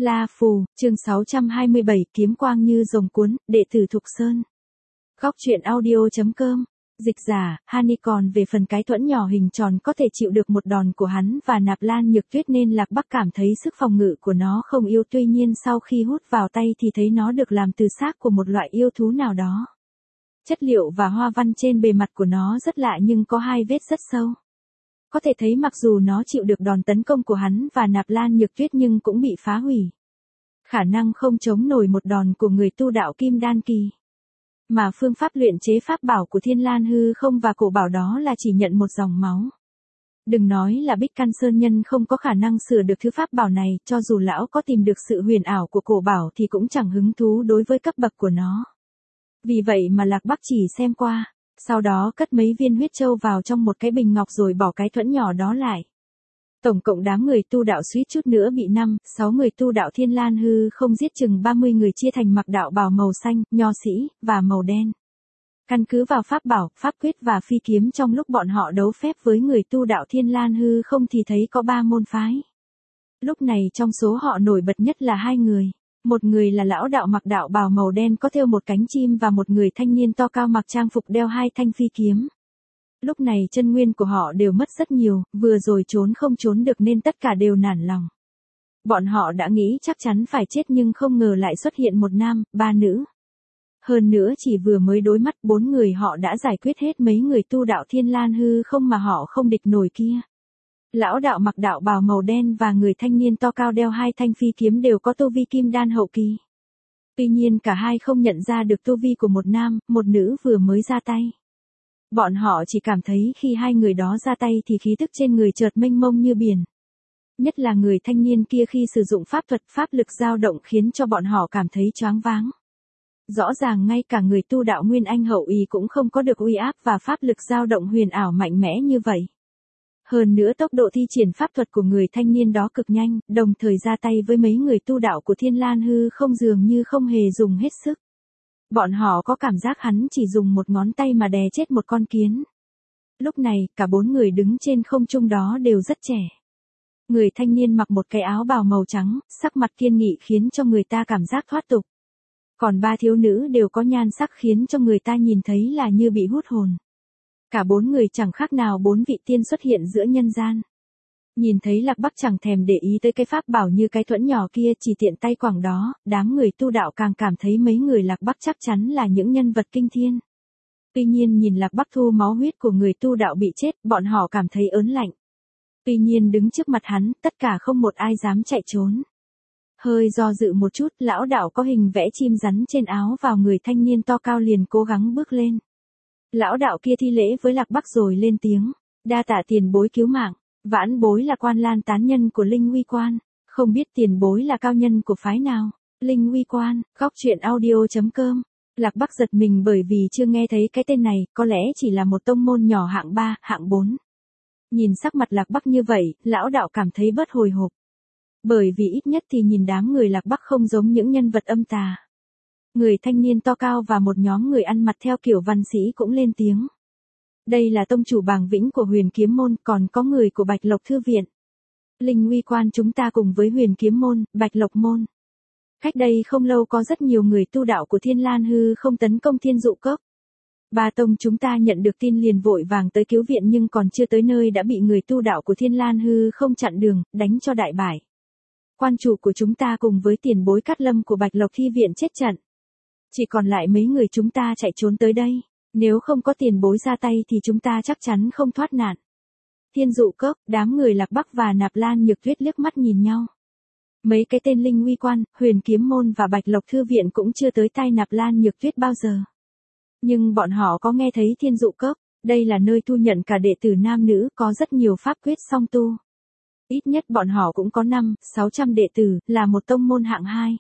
La Phù, chương 627, kiếm quang như rồng cuốn, đệ tử Thục Sơn. Góc truyện audio.com. Dịch giả, Hani còn về phần cái thuẫn nhỏ hình tròn có thể chịu được một đòn của hắn và Nạp Lan Nhược Tuyết nên Lạc Bắc cảm thấy sức phòng ngự của nó không yếu, tuy nhiên sau khi hút vào tay thì thấy nó được làm từ xác của một loại yêu thú nào đó. Chất liệu và hoa văn trên bề mặt của nó rất lạ nhưng có hai vết rất sâu. Có thể thấy mặc dù nó chịu được đòn tấn công của hắn và Nạp Lan Nhược Tuyết nhưng cũng bị phá hủy. Khả năng không chống nổi một đòn của người tu đạo Kim Đan Kỳ. Mà phương pháp luyện chế pháp bảo của Thiên Lan Hư Không và cổ bảo đó là chỉ nhận một dòng máu. Đừng nói là Bích Căn Sơn Nhân không có khả năng sửa được thứ pháp bảo này, cho dù lão có tìm được sự huyền ảo của cổ bảo thì cũng chẳng hứng thú đối với cấp bậc của nó. Vì vậy mà Lạc Bắc chỉ xem qua, sau đó cất mấy viên huyết châu vào trong một cái bình ngọc rồi bỏ cái thuẫn nhỏ đó lại. Tổng cộng đám người tu đạo suýt chút nữa bị 5-6 người tu đạo Thiên Lan Hư Không giết chừng 30 người chia thành mặc đạo bào màu xanh, nho sĩ, và màu đen. Căn cứ vào pháp bảo, pháp quyết và phi kiếm trong lúc bọn họ đấu phép với người tu đạo Thiên Lan Hư Không thì thấy có 3 môn phái. Lúc này trong số họ nổi bật nhất là 2 người. Một người là lão đạo mặc đạo bào màu đen có thêu một cánh chim và một người thanh niên to cao mặc trang phục đeo 2 thanh phi kiếm. Lúc này chân nguyên của họ đều mất rất nhiều, vừa rồi trốn không trốn được nên tất cả đều nản lòng. Bọn họ đã nghĩ chắc chắn phải chết nhưng không ngờ lại xuất hiện một nam, 3 nữ. Hơn nữa chỉ vừa mới đối mắt 4 người họ đã giải quyết hết mấy người tu đạo Thiên Lan Hư Không mà họ không địch nổi kia. Lão đạo mặc đạo bào màu đen và người thanh niên to cao đeo 2 thanh phi kiếm đều có tu vi Kim Đan hậu kỳ. Tuy nhiên cả hai không nhận ra được tu vi của một nam, một nữ vừa mới ra tay. Bọn họ chỉ cảm thấy khi 2 người đó ra tay thì khí tức trên người chợt mênh mông như biển. Nhất là người thanh niên kia khi sử dụng pháp thuật pháp lực dao động khiến cho bọn họ cảm thấy choáng váng. Rõ ràng ngay cả người tu đạo Nguyên Anh hậu kỳ cũng không có được uy áp và pháp lực dao động huyền ảo mạnh mẽ như vậy. Hơn nữa tốc độ thi triển pháp thuật của người thanh niên đó cực nhanh, đồng thời ra tay với mấy người tu đạo của Thiên Lan Hư Không dường như không hề dùng hết sức. Bọn họ có cảm giác hắn chỉ dùng một ngón tay mà đè chết một con kiến. Lúc này, cả 4 người đứng trên không trung đó đều rất trẻ. Người thanh niên mặc một cái áo bào màu trắng, sắc mặt kiên nghị khiến cho người ta cảm giác thoát tục. Còn 3 thiếu nữ đều có nhan sắc khiến cho người ta nhìn thấy là như bị hút hồn. Cả 4 người chẳng khác nào 4 vị tiên xuất hiện giữa nhân gian. Nhìn thấy Lạc Bắc chẳng thèm để ý tới cái pháp bảo như cái thuẫn nhỏ kia, chỉ tiện tay quẳng đó, đám người tu đạo càng cảm thấy mấy người Lạc Bắc chắc chắn là những nhân vật kinh thiên. Tuy nhiên nhìn Lạc Bắc thu máu huyết của người tu đạo bị chết, bọn họ cảm thấy ớn lạnh. Tuy nhiên đứng trước mặt hắn, tất cả không một ai dám chạy trốn. Hơi do dự một chút, lão đạo có hình vẽ chim rắn trên áo vào người thanh niên to cao liền cố gắng bước lên. Lão đạo kia thi lễ với Lạc Bắc rồi lên tiếng, đa tạ tiền bối cứu mạng. Vãn bối là Quan Lan tán nhân của Linh Uy Quan, không biết tiền bối là cao nhân của phái nào. Linh Uy Quan, góc truyện audio.com. Lạc Bắc giật mình bởi vì chưa nghe thấy cái tên này, có lẽ chỉ là một tông môn nhỏ hạng 3, hạng 4. Nhìn sắc mặt Lạc Bắc như vậy, lão đạo cảm thấy bớt hồi hộp. Bởi vì ít nhất thì nhìn đám người Lạc Bắc không giống những nhân vật âm tà. Người thanh niên to cao và một nhóm người ăn mặc theo kiểu văn sĩ cũng lên tiếng. Đây là tông chủ Bàng Vĩnh của Huyền Kiếm Môn, còn có người của Bạch Lộc Thư Viện. Linh Uy Quan chúng ta cùng với Huyền Kiếm Môn, Bạch Lộc Môn. Cách đây không lâu có rất nhiều người tu đạo của Thiên Lan Hư Không tấn công Thiên Dụ Cốc. 3 tông chúng ta nhận được tin liền vội vàng tới cứu viện nhưng còn chưa tới nơi đã bị người tu đạo của Thiên Lan Hư Không chặn đường, đánh cho đại bại. Quan chủ của chúng ta cùng với tiền bối Cát Lâm của Bạch Lộc Thi Viện chết trận. Chỉ còn lại mấy người chúng ta chạy trốn tới đây. Nếu không có tiền bối ra tay thì chúng ta chắc chắn không thoát nạn. Thiên Dụ Cốc, đám người Lạc Bắc và Nạp Lan Nhược Tuyết liếc mắt nhìn nhau. Mấy cái tên Linh Uy Quan, Huyền Kiếm Môn và Bạch Lộc Thư Viện cũng chưa tới tai Nạp Lan Nhược Tuyết bao giờ. Nhưng bọn họ có nghe thấy Thiên Dụ Cốc, đây là nơi thu nhận cả đệ tử nam nữ, có rất nhiều pháp quyết song tu. Ít nhất bọn họ cũng có 500-600 đệ tử, là một tông môn hạng 2.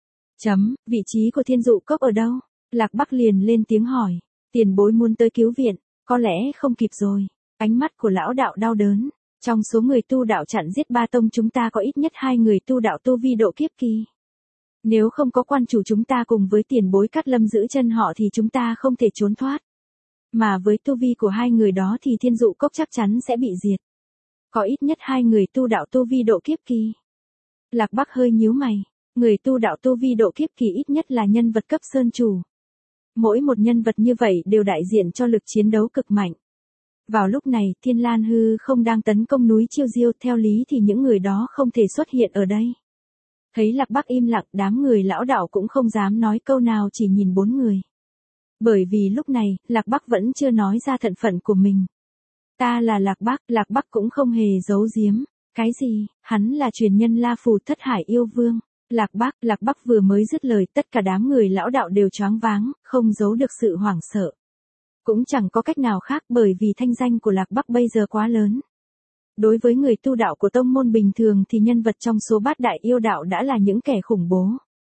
Vị trí của Thiên Dụ Cốc ở đâu? Lạc Bắc liền lên tiếng hỏi. Tiền bối muốn tới cứu viện, có lẽ không kịp rồi. Ánh mắt của lão đạo đau đớn. Trong số người tu đạo chặn giết 3 tông chúng ta có ít nhất 2 người tu đạo tu vi độ kiếp kỳ. Nếu không có quan chủ chúng ta cùng với tiền bối Cát Lâm giữ chân họ thì chúng ta không thể trốn thoát. Mà với tu vi của 2 người đó thì Thiên Dụ Cốc chắc chắn sẽ bị diệt. Có ít nhất 2 người tu đạo tu vi độ kiếp kỳ. Lạc Bắc hơi nhíu mày. Người tu đạo tu vi độ kiếp kỳ ít nhất là nhân vật cấp sơn chủ. Mỗi một nhân vật như vậy đều đại diện cho lực chiến đấu cực mạnh. Vào lúc này, Thiên Lan hư không đang tấn công núi Chiêu Diêu, theo lý thì những người đó không thể xuất hiện ở đây. Thấy Lạc Bắc im lặng, đám người lão đạo cũng không dám nói câu nào, chỉ nhìn bốn người. Bởi vì lúc này, Lạc Bắc vẫn chưa nói ra thân phận của mình. Ta là Lạc Bắc cũng không hề giấu giếm. Cái gì, hắn là truyền nhân La Phù Thất Hải yêu vương. Lạc Bắc vừa mới dứt lời, tất cả đám người lão đạo đều choáng váng, không giấu được sự hoảng sợ. Cũng chẳng có cách nào khác bởi vì thanh danh của Lạc Bắc bây giờ quá lớn. Đối với người tu đạo của tông môn bình thường thì nhân vật trong số bát đại yêu đạo đã là những kẻ khủng bố.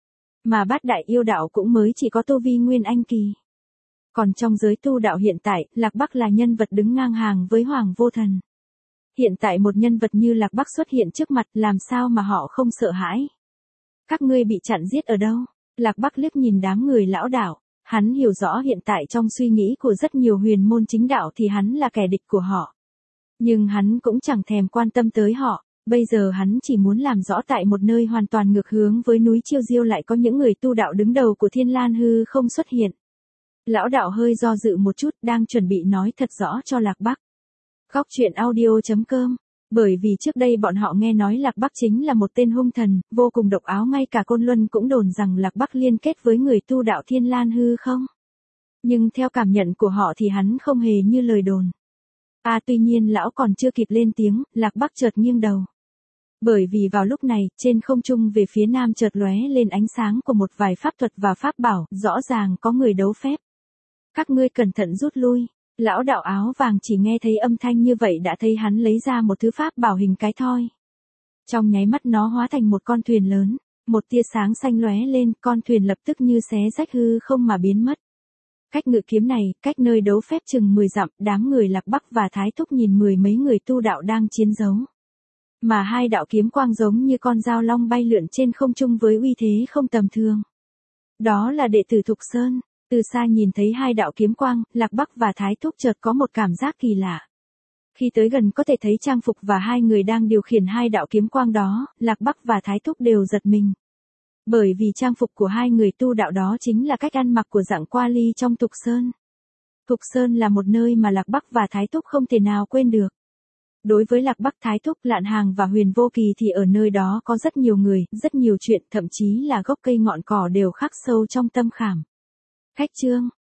Mà bát đại yêu đạo cũng mới chỉ có tu vi nguyên anh kỳ. Còn trong giới tu đạo hiện tại, Lạc Bắc là nhân vật đứng ngang hàng với Hoàng Vô Thần. Hiện tại một nhân vật như Lạc Bắc xuất hiện trước mặt, làm sao mà họ không sợ hãi. Các ngươi bị chặn giết ở đâu? Lạc Bắc liếc nhìn đám người lão đạo. Hắn hiểu rõ hiện tại trong suy nghĩ của rất nhiều huyền môn chính đạo thì hắn là kẻ địch của họ. Nhưng hắn cũng chẳng thèm quan tâm tới họ, bây giờ hắn chỉ muốn làm rõ tại một nơi hoàn toàn ngược hướng với núi Chiêu Diêu lại có những người tu đạo đứng đầu của Thiên Lan hư không xuất hiện. Lão đạo hơi do dự một chút, đang chuẩn bị nói thật rõ cho Lạc Bắc. Góc truyện audio.com. Bởi vì trước đây bọn họ nghe nói Lạc Bắc chính là một tên hung thần, vô cùng độc áo, ngay cả Côn Luân cũng đồn rằng Lạc Bắc liên kết với người tu đạo Thiên Lan hư không. Nhưng theo cảm nhận của họ thì hắn không hề như lời đồn. Tuy nhiên lão còn chưa kịp lên tiếng, Lạc Bắc chợt nghiêng đầu. Bởi vì vào lúc này, trên không trung về phía nam chợt lóe lên ánh sáng của một vài pháp thuật và pháp bảo, rõ ràng có người đấu phép. Các ngươi cẩn thận rút lui. Lão đạo áo vàng chỉ nghe thấy âm thanh như vậy đã thấy hắn lấy ra một thứ pháp bảo hình cái thoi. Trong nháy mắt nó hóa thành một con thuyền lớn, một tia sáng xanh lóe lên, con thuyền lập tức như xé rách hư không mà biến mất. Cách ngự kiếm này, cách nơi đấu phép chừng 10 dặm, đám người Lạc Bắc và Thái Thúc nhìn mười mấy người tu đạo đang chiến đấu. Mà hai đạo kiếm quang giống như con dao long bay lượn trên không trung với uy thế không tầm thường. Đó là đệ tử Thục Sơn. Từ xa nhìn thấy hai đạo kiếm quang, Lạc Bắc và Thái Thúc chợt có một cảm giác kỳ lạ. Khi tới gần có thể thấy trang phục và hai người đang điều khiển hai đạo kiếm quang đó, Lạc Bắc và Thái Thúc đều giật mình. Bởi vì trang phục của hai người tu đạo đó chính là cách ăn mặc của dạng qua ly trong Thục Sơn. Thục Sơn là một nơi mà Lạc Bắc và Thái Thúc không thể nào quên được. Đối với Lạc Bắc, Thái Thúc, Lạn Hàng và Huyền Vô Kỳ thì ở nơi đó có rất nhiều người, rất nhiều chuyện, thậm chí là gốc cây ngọn cỏ đều khắc sâu trong tâm khảm. Khách chương